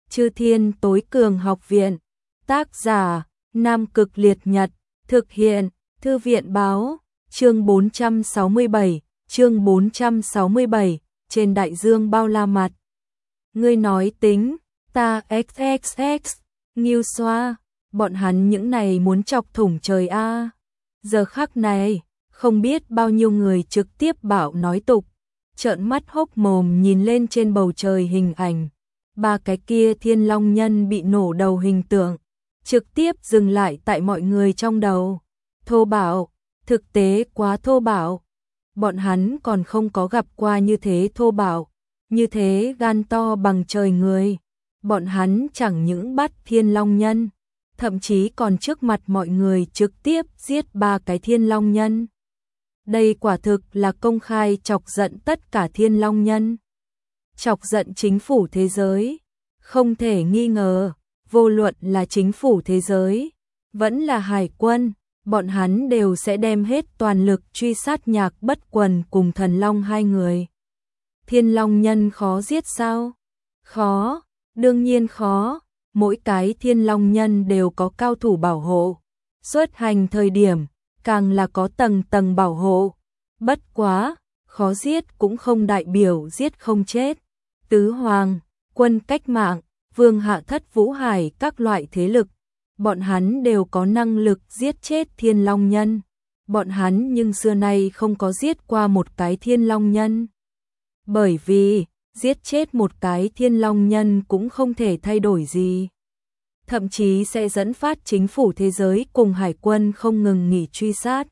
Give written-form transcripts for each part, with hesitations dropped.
Chư Thiên Tối Cường Học Viện. Tác giả: Nam Cực Liệt Nhật. Thực hiện: Thư viện báo. Chương 467, chương 467, trên đại dương bao la mặt. Ngươi nói tính, ta xxx, Ngưu Xoa, bọn hắn những này muốn chọc thủng trời a. Giờ khắc này, không biết bao nhiêu người trực tiếp bảo nói tục, trợn mắt hốc mồm nhìn lên trên bầu trời hình ảnh. Ba cái kia thiên long nhân bị nổ đầu hình tượng, trực tiếp dừng lại tại mọi người trong đầu. Thô bạo, thực tế quá thô bạo. Bọn hắn còn không có gặp qua như thế thô bạo, như thế gan to bằng trời người. Bọn hắn chẳng những bắt thiên long nhân, thậm chí còn trước mặt mọi người trực tiếp giết ba cái thiên long nhân. Đây quả thực là công khai chọc giận tất cả thiên long nhân, chọc giận chính phủ thế giới. Không thể nghi ngờ, vô luận là chính phủ thế giới, vẫn là hải quân, bọn hắn đều sẽ đem hết toàn lực truy sát Nhạc Bất Quần cùng Thần Long hai người. Thiên long nhân khó giết sao? Khó, đương nhiên khó. Mỗi cái thiên long nhân đều có cao thủ bảo hộ. Xuất hành thời điểm, càng là có tầng tầng bảo hộ. Bất quá, khó giết cũng không đại biểu giết không chết. Tứ Hoàng, Quân Cách Mạng, Vương Hạ Thất Vũ Hải các loại thế lực, bọn hắn đều có năng lực giết chết thiên long nhân. Bọn hắn nhưng xưa nay không có giết qua một cái thiên long nhân. Bởi vì, giết chết một cái thiên long nhân cũng không thể thay đổi gì. Thậm chí sẽ dẫn phát chính phủ thế giới cùng hải quân không ngừng nghỉ truy sát.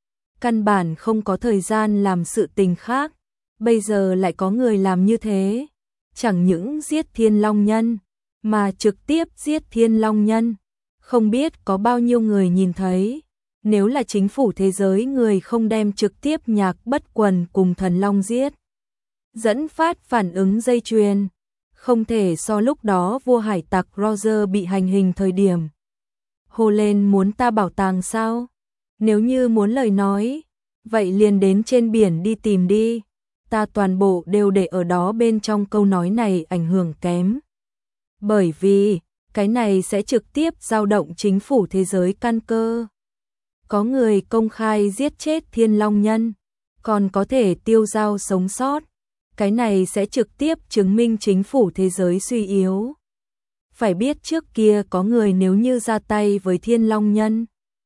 Căn bản không có thời gian làm sự tình khác. Bây giờ lại có người làm như thế. Chẳng những giết thiên long nhân, mà trực tiếp giết thiên long nhân. Không biết có bao nhiêu người nhìn thấy. Nếu là chính phủ thế giới người không đem trực tiếp Nhạc Bất Quần cùng Thần Long giết, dẫn phát phản ứng dây chuyền, không thể so lúc đó vua hải tặc Roger bị hành hình thời điểm. Hô lên muốn ta bảo tàng sao? Nếu như muốn lời nói, vậy liền đến trên biển đi tìm đi. Ta toàn bộ đều để ở đó bên trong câu nói này ảnh hưởng kém. Bởi vì, cái này sẽ trực tiếp dao động chính phủ thế giới căn cơ. Có người công khai giết chết thiên long nhân, còn có thể tiêu dao sống sót. Cái này sẽ trực tiếp chứng minh chính phủ thế giới suy yếu. Phải biết trước kia có người nếu như ra tay với thiên long nhân,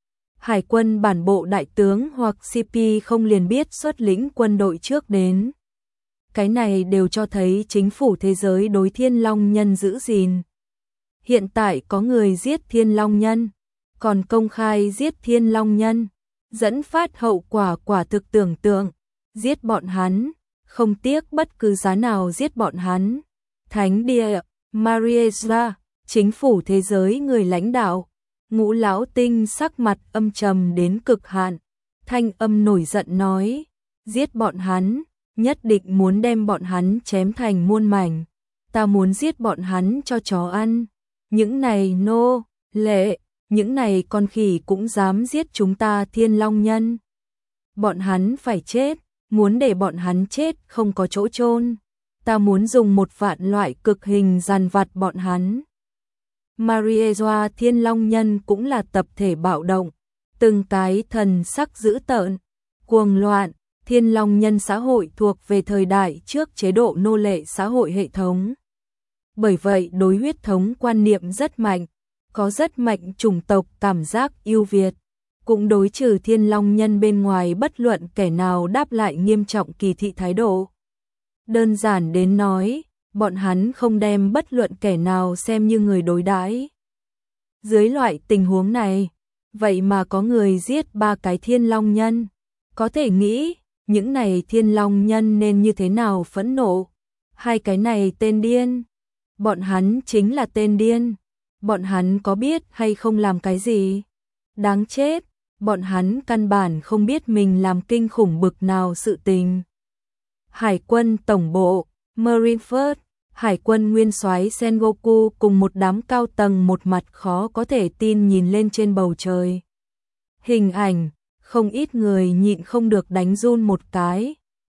hải quân bản bộ đại tướng hoặc CP không liền biết xuất lĩnh quân đội trước đến. Cái này đều cho thấy chính phủ thế giới đối thiên long nhân giữ gìn. Hiện tại có người giết thiên long nhân, còn công khai giết thiên long nhân, dẫn phát hậu quả quả thực tưởng tượng, giết bọn hắn, không tiếc bất cứ giá nào giết bọn hắn. Thánh địa, Mariesa, chính phủ thế giới người lãnh đạo, Ngũ Lão Tinh sắc mặt âm trầm đến cực hạn, thanh âm nổi giận nói, giết bọn hắn, nhất định muốn đem bọn hắn chém thành muôn mảnh, ta muốn giết bọn hắn cho chó ăn. Những này nô lệ, những này con khỉ cũng dám giết chúng ta thiên long nhân. Bọn hắn phải chết, muốn để bọn hắn chết không có chỗ chôn. Ta muốn dùng 1.000.000 loại cực hình dằn vặt bọn hắn. Mariesa thiên long nhân cũng là tập thể bạo động, từng cái thần sắc dữ tợn, cuồng loạn. Thiên long nhân xã hội thuộc về thời đại trước chế độ nô lệ xã hội hệ thống. Bởi vậy đối huyết thống quan niệm rất mạnh, có rất mạnh chủng tộc cảm giác ưu việt, cũng đối trừ thiên long nhân bên ngoài bất luận kẻ nào đáp lại nghiêm trọng kỳ thị thái độ. Đơn giản đến nói, bọn hắn không đem bất luận kẻ nào xem như người đối đãi. Dưới loại tình huống này, vậy mà có người giết 3 cái thiên long nhân, có thể nghĩ những này thiên long nhân nên như thế nào phẫn nộ. Hai cái này tên điên, bọn hắn chính là tên điên. Bọn hắn có biết hay không làm cái gì? Đáng chết, bọn hắn căn bản không biết mình làm kinh khủng bực nào sự tình. Hải quân tổng bộ, Marineford, hải quân nguyên soái Sengoku cùng một đám cao tầng một mặt khó có thể tin nhìn lên trên bầu trời. Hình ảnh, không ít người nhịn không được đánh run một cái.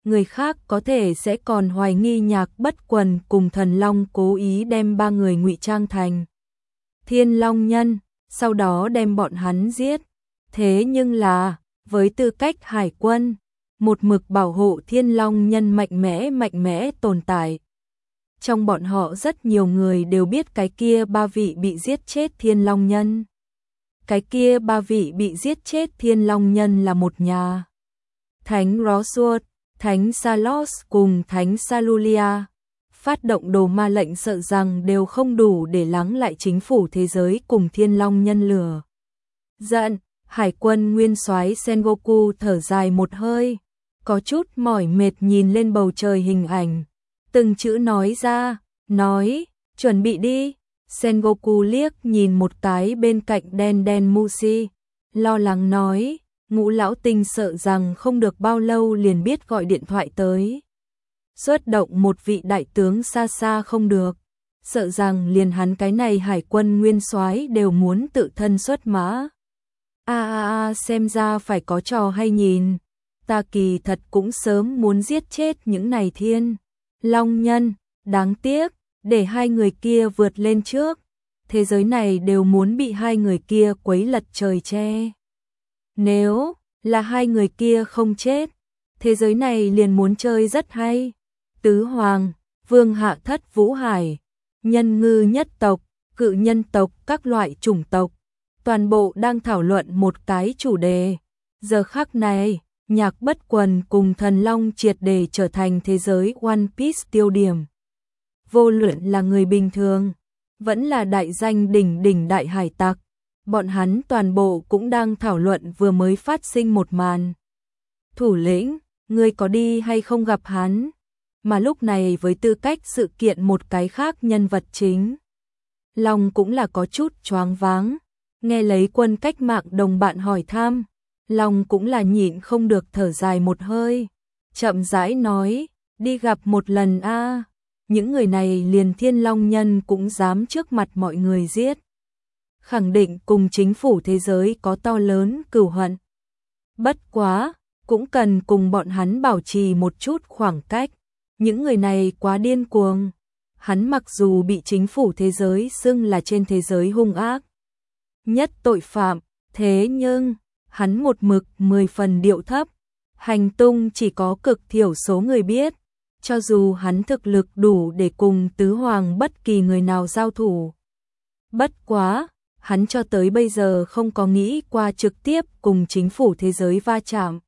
người khác có thể sẽ còn hoài nghi Nhạc Bất Quần cùng Thần Long cố ý đem ba người ngụy trang thành Thiên Long Nhân, sau đó đem bọn hắn giết. Thế nhưng là, với tư cách hải quân, một mực bảo hộ Thiên Long Nhân mạnh mẽ tồn tại. Trong bọn họ rất nhiều người đều biết cái kia ba vị bị giết chết Thiên Long Nhân. Cái kia ba vị bị giết chết Thiên Long Nhân là một nhà. Thánh Rosword, Thánh Salos cùng Thánh Salulia. Phát động đồ ma lệnh sợ rằng đều không đủ để lắng lại chính phủ thế giới cùng Thiên Long Nhân lửa giận. Hải quân nguyên soái Sengoku thở dài một hơi, có chút mỏi mệt nhìn lên bầu trời hình ảnh, từng chữ nói ra, nói, chuẩn bị đi. Sengoku liếc nhìn một cái bên cạnh đen Mushi, lo lắng nói, Ngũ lão tinh sợ rằng không được bao lâu liền biết gọi điện thoại tới. Xuất động một vị đại tướng xa xa không được, sợ rằng liền hắn cái này hải quân nguyên soái đều muốn tự thân xuất mã. Xem ra phải có trò hay nhìn. Ta kỳ thật cũng sớm muốn giết chết những này Thiên Long Nhân, đáng tiếc, để hai người kia vượt lên trước. Thế giới này đều muốn bị hai người kia quấy lật trời che. Nếu là hai người kia không chết, thế giới này liền muốn chơi rất hay. Tứ Hoàng, Vương Hạ Thất Vũ Hải, Nhân Ngư nhất tộc, Cự Nhân tộc, các loại chủng tộc, toàn bộ đang thảo luận một cái chủ đề. Giờ khắc này, Nhạc Bất Quần cùng Thần Long triệt để trở thành thế giới One Piece tiêu điểm. Vô luận là người bình thường, vẫn là đại danh đỉnh đại hải tặc, bọn hắn toàn bộ cũng đang thảo luận vừa mới phát sinh một màn. Thủ lĩnh, ngươi có đi hay không gặp hắn? Mà lúc này với tư cách sự kiện một cái khác nhân vật chính, Long cũng là có chút choáng váng. Nghe lấy Quân Cách Mạng đồng bạn hỏi thăm, Long cũng là nhịn không được thở dài một hơi, chậm rãi nói, đi gặp một lần a. Những người này liền Thiên Long Nhân cũng dám trước mặt mọi người giết. Khẳng định cùng chính phủ thế giới có to lớn cừu hận. Bất quá, cũng cần cùng bọn hắn bảo trì một chút khoảng cách. Những người này quá điên cuồng. Hắn mặc dù bị chính phủ thế giới xưng là trên thế giới hung ác nhất tội phạm, thế nhưng hắn một mực 10 phần điệu thấp, hành tung chỉ có cực thiểu số người biết. Cho dù hắn thực lực đủ để cùng Tứ Hoàng bất kỳ người nào giao thủ. Bất quá, hắn cho tới bây giờ không có nghĩ qua trực tiếp cùng chính phủ thế giới va chạm.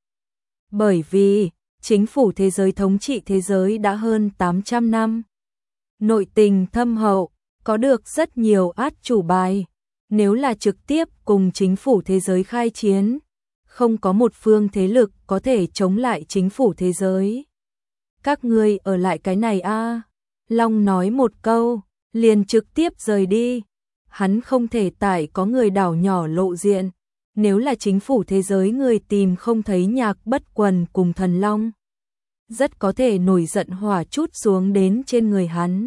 Bởi vì, chính phủ thế giới thống trị thế giới đã hơn 800 năm. Nội tình thâm hậu, có được rất nhiều át chủ bài. Nếu là trực tiếp cùng chính phủ thế giới khai chiến, không có một phương thế lực có thể chống lại chính phủ thế giới. Các ngươi ở lại cái này a. Long nói một câu, liền trực tiếp rời đi. Hắn không thể tại có người đảo nhỏ lộ diện. Nếu là chính phủ thế giới người tìm không thấy Nhạc Bất Quần cùng Thần Long, rất có thể nổi giận hỏa chút xuống đến trên người hắn.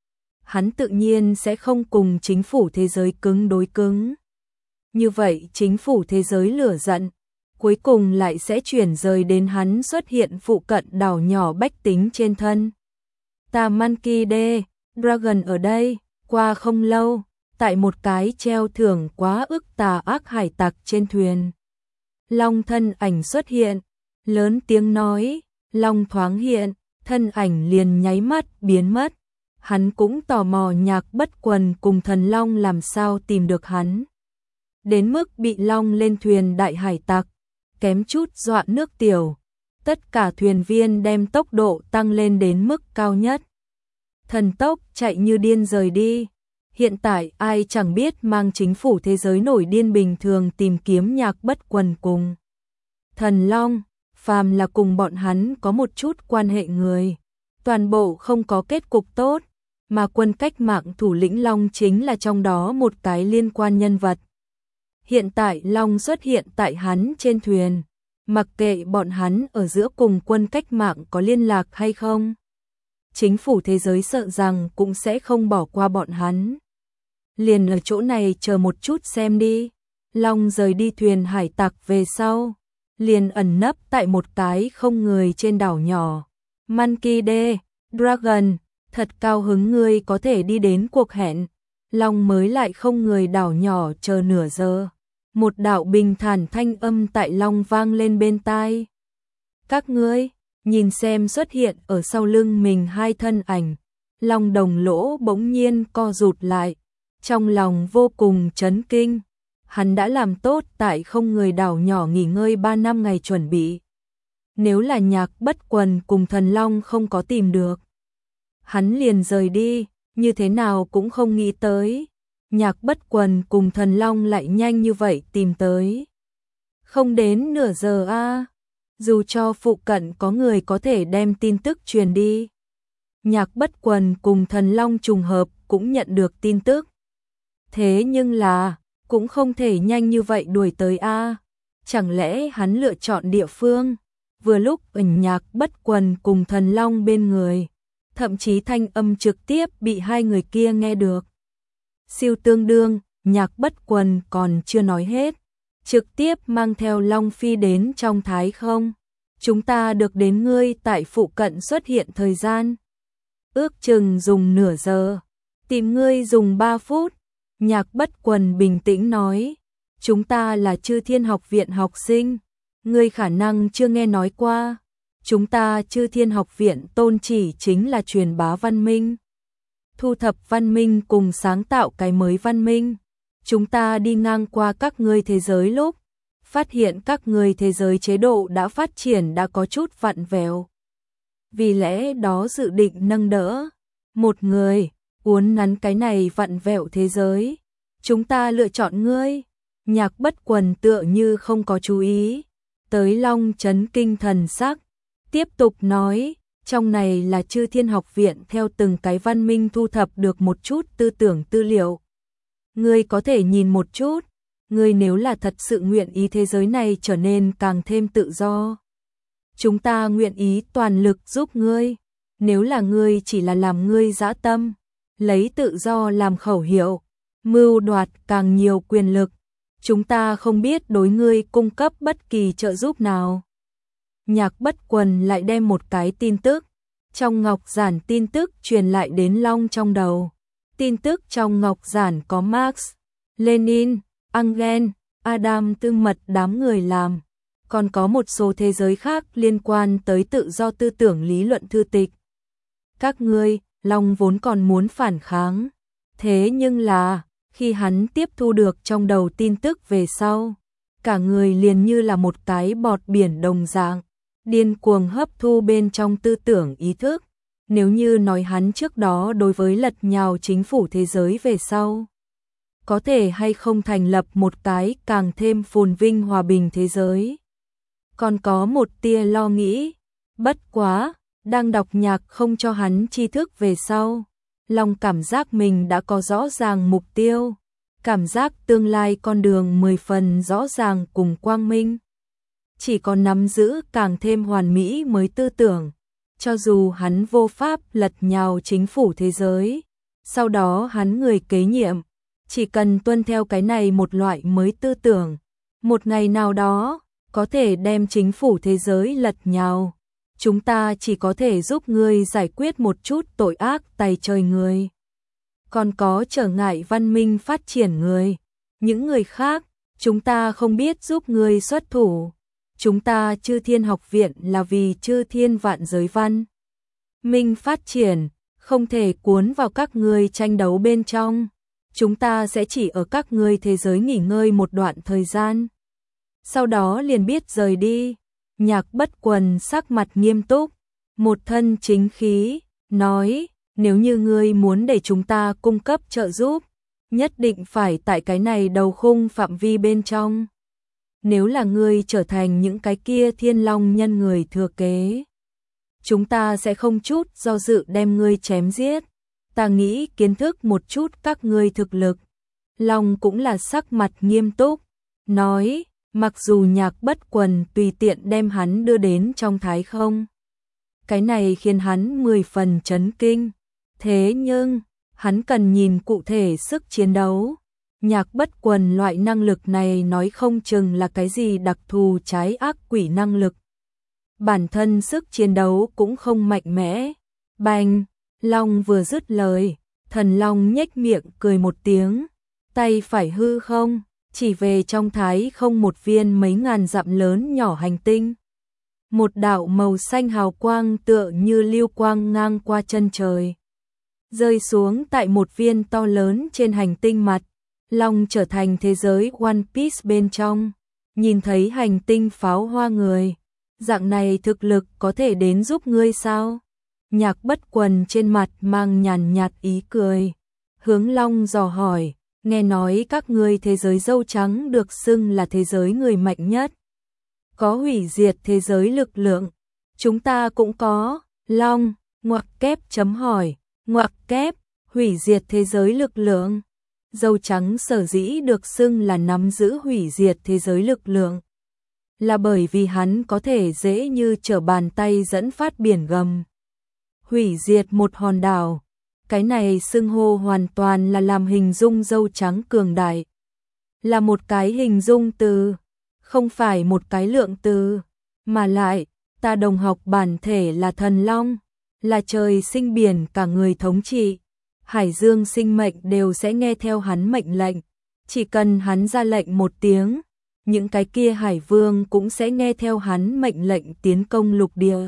Hắn tự nhiên sẽ không cùng chính phủ thế giới cứng đối cứng. Như vậy chính phủ thế giới lửa giận, cuối cùng lại sẽ chuyển rời đến hắn xuất hiện phụ cận đảo nhỏ bách tính trên thân. Ta Monkey D. Dragon ở đây, qua không lâu, tại một cái treo thưởng quá ức tà ác hải tặc trên thuyền. Long thân ảnh xuất hiện, lớn tiếng nói, Long thoáng hiện, thân ảnh liền nháy mắt biến mất. Hắn cũng tò mò Nhạc Bất Quần cùng Thần Long làm sao tìm được hắn. Đến mức bị Long lên thuyền đại hải tặc, kém chút dọa nước tiểu. Tất cả thuyền viên đem tốc độ tăng lên đến mức cao nhất. Thần tốc chạy như điên rời đi. Hiện tại ai chẳng biết mang chính phủ thế giới nổi điên bình thường tìm kiếm Nhạc Bất Quần cùng Thần Long, phàm là cùng bọn hắn có một chút quan hệ người, toàn bộ không có kết cục tốt, mà Quân Cách Mạng thủ lĩnh Long chính là trong đó một cái liên quan nhân vật. Hiện tại Long xuất hiện tại hắn trên thuyền, mặc kệ bọn hắn ở giữa cùng Quân Cách Mạng có liên lạc hay không, chính phủ thế giới sợ rằng cũng sẽ không bỏ qua bọn hắn. Liền ở chỗ này chờ một chút xem đi. Long rời đi thuyền hải tặc về sau, liền ẩn nấp tại một cái không người trên đảo nhỏ. Monkey D. Dragon, thật cao hứng ngươi có thể đi đến cuộc hẹn. Long mới lại không người đảo nhỏ chờ nửa giờ. Một đạo bình thản thanh âm tại Long vang lên bên tai. Các ngươi, nhìn xem xuất hiện ở sau lưng mình hai thân ảnh. Long đồng lỗ bỗng nhiên co rụt lại, trong lòng vô cùng chấn kinh. Hắn đã làm tốt tại không người đảo nhỏ nghỉ ngơi 3 năm ngày chuẩn bị. Nếu là Nhạc Bất Quần cùng Thần Long không có tìm được, hắn liền rời đi, như thế nào cũng không nghĩ tới. Nhạc Bất Quần cùng Thần Long lại nhanh như vậy tìm tới. Không đến nửa giờ a, dù cho phụ cận có người có thể đem tin tức truyền đi. Nhạc Bất Quần cùng Thần Long trùng hợp cũng nhận được tin tức. Thế nhưng là, cũng không thể nhanh như vậy đuổi tới a. Chẳng lẽ hắn lựa chọn địa phương? Vừa lúc Nhạc Bất Quần cùng Thần Long bên người, thậm chí thanh âm trực tiếp bị hai người kia nghe được. Siêu tương đương, Nhạc Bất Quần còn chưa nói hết, trực tiếp mang theo Long Phi đến trong Thái Không. Chúng ta được đến ngươi tại phụ cận xuất hiện thời gian. Ước chừng dùng nửa giờ, tìm ngươi dùng 3 phút. Nhạc Bất Quần bình tĩnh nói, chúng ta là Chư Thiên Học Viện học sinh, ngươi khả năng chưa nghe nói qua. Chúng ta Chư Thiên Học Viện tôn chỉ chính là truyền bá văn minh, thu thập văn minh cùng sáng tạo cái mới văn minh. Chúng ta đi ngang qua các ngươi thế giới lúc, phát hiện các ngươi thế giới chế độ đã phát triển đã có chút vặn vẹo. Vì lẽ đó dự định nâng đỡ một người, uốn nắn cái này vặn vẹo thế giới. Chúng ta lựa chọn ngươi. Nhạc Bất Quần tựa như không có chú ý tới Long chấn kinh thần sắc, tiếp tục nói, trong này là Chư Thiên Học Viện theo từng cái văn minh thu thập được một chút tư tưởng tư liệu. Ngươi có thể nhìn một chút, ngươi nếu là thật sự nguyện ý thế giới này trở nên càng thêm tự do, chúng ta nguyện ý toàn lực giúp ngươi. Nếu là ngươi chỉ là làm ngươi dã tâm, lấy tự do làm khẩu hiệu, mưu đoạt càng nhiều quyền lực, chúng ta không biết đối ngươi cung cấp bất kỳ trợ giúp nào. Nhạc Bất Quần lại đem một cái tin tức trong ngọc giản tin tức truyền lại đến Long trong đầu. Tin tức trong ngọc giản có Marx, Lenin, Engels, Adam Tương Mật đám người làm, còn có một số thế giới khác liên quan tới tự do tư tưởng lý luận thư tịch. Các ngươi, Long vốn còn muốn phản kháng, thế nhưng là khi hắn tiếp thu được trong đầu tin tức về sau, cả người liền như là một cái bọt biển đồng dạng, điên cuồng hấp thu bên trong tư tưởng ý thức. Nếu như nói hắn trước đó đối với lật nhào chính phủ thế giới về sau, có thể hay không thành lập một cái càng thêm phồn vinh hòa bình thế giới, còn có một tia lo nghĩ. Bất quá, đang đọc nhạc không cho hắn tri thức về sau, Long cảm giác mình đã có rõ ràng mục tiêu, cảm giác tương lai con đường 10 phần rõ ràng cùng quang minh. Chỉ có nắm giữ càng thêm hoàn mỹ mới tư tưởng, cho dù hắn vô pháp lật nhào chính phủ thế giới, sau đó hắn người kế nhiệm, chỉ cần tuân theo cái này một loại mới tư tưởng, một ngày nào đó, có thể đem chính phủ thế giới lật nhào. Chúng ta chỉ có thể giúp ngươi giải quyết một chút tội ác tày trời người, còn có trở ngại văn minh phát triển người. Những người khác, chúng ta không biết giúp ngươi xuất thủ. Chúng ta Chư Thiên Học Viện là vì Chư Thiên vạn giới văn minh phát triển, không thể cuốn vào các ngươi tranh đấu bên trong. Chúng ta sẽ chỉ ở các ngươi thế giới nghỉ ngơi một đoạn thời gian, sau đó liền biết rời đi. Nhạc Bất Quần sắc mặt nghiêm túc, một thân chính khí, nói, nếu như ngươi muốn để chúng ta cung cấp trợ giúp, nhất định phải tại cái này đầu khung phạm vi bên trong. Nếu là ngươi trở thành những cái kia Thiên Long nhân người thừa kế, chúng ta sẽ không chút do dự đem ngươi chém giết. Ta nghĩ kiến thức một chút các ngươi thực lực. Long cũng là sắc mặt nghiêm túc, nói, mặc dù Nhạc Bất Quần tùy tiện đem hắn đưa đến trong Thái Không, cái này khiến hắn 10 phần chấn kinh. Thế nhưng, hắn cần nhìn cụ thể sức chiến đấu. Nhạc Bất Quần loại năng lực này nói không chừng là cái gì đặc thù trái ác quỷ năng lực. Bản thân sức chiến đấu cũng không mạnh mẽ. Bành, Long vừa dứt lời, Thần Long nhếch miệng cười một tiếng, tay phải hư không, chỉ về trong thái không một viên mấy ngàn dặm lớn nhỏ hành tinh. Một đạo màu xanh hào quang tựa như lưu quang ngang qua chân trời, rơi xuống tại một viên to lớn trên hành tinh mặt. Long trở thành thế giới One Piece bên trong, nhìn thấy hành tinh pháo hoa người, dạng này thực lực có thể đến giúp ngươi sao? Nhạc Bất Quần trên mặt mang nhàn nhạt ý cười, hướng Long dò hỏi, nghe nói các ngươi thế giới dâu trắng được xưng là thế giới người mạnh nhất, có hủy diệt thế giới lực lượng, chúng ta cũng có. Long, ngoặc kép chấm hỏi, ngoặc kép, hủy diệt thế giới lực lượng. Dâu trắng sở dĩ được xưng là nắm giữ hủy diệt thế giới lực lượng, là bởi vì hắn có thể dễ như trở bàn tay dẫn phát biển gầm, hủy diệt một hòn đảo. Cái này xưng hô hoàn toàn là làm hình dung dâu trắng cường đại, là một cái hình dung từ, không phải một cái lượng từ. Mà lại, ta đồng học bản thể là thần long, là trời sinh biển cả người thống trị. Hải dương sinh mệnh đều sẽ nghe theo hắn mệnh lệnh, chỉ cần hắn ra lệnh một tiếng, những cái kia hải vương cũng sẽ nghe theo hắn mệnh lệnh tiến công lục địa.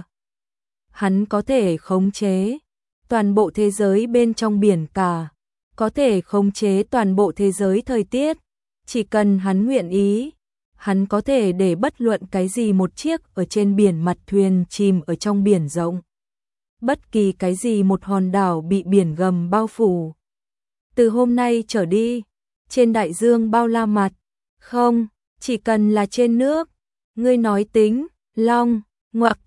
Hắn có thể khống chế toàn bộ thế giới bên trong biển cả, có thể khống chế toàn bộ thế giới thời tiết, chỉ cần hắn nguyện ý, hắn có thể để bất luận cái gì một chiếc ở trên biển mặt thuyền chìm ở trong biển rộng. Bất kỳ cái gì một hòn đảo bị biển gầm bao phủ. Từ hôm nay trở đi, trên đại dương bao la mặt, không, chỉ cần là trên nước, ngươi nói tính. Long, ngoặc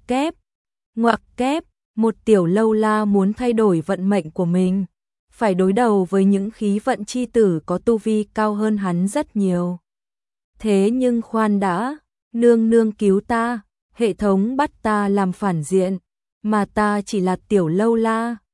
kép, một tiểu lâu la muốn thay đổi vận mệnh của mình, phải đối đầu với những khí vận chi tử có tu vi cao hơn hắn rất nhiều. Thế nhưng khoan đã, nương nương cứu ta, hệ thống bắt ta làm phản diện, mà ta chỉ là tiểu lâu la,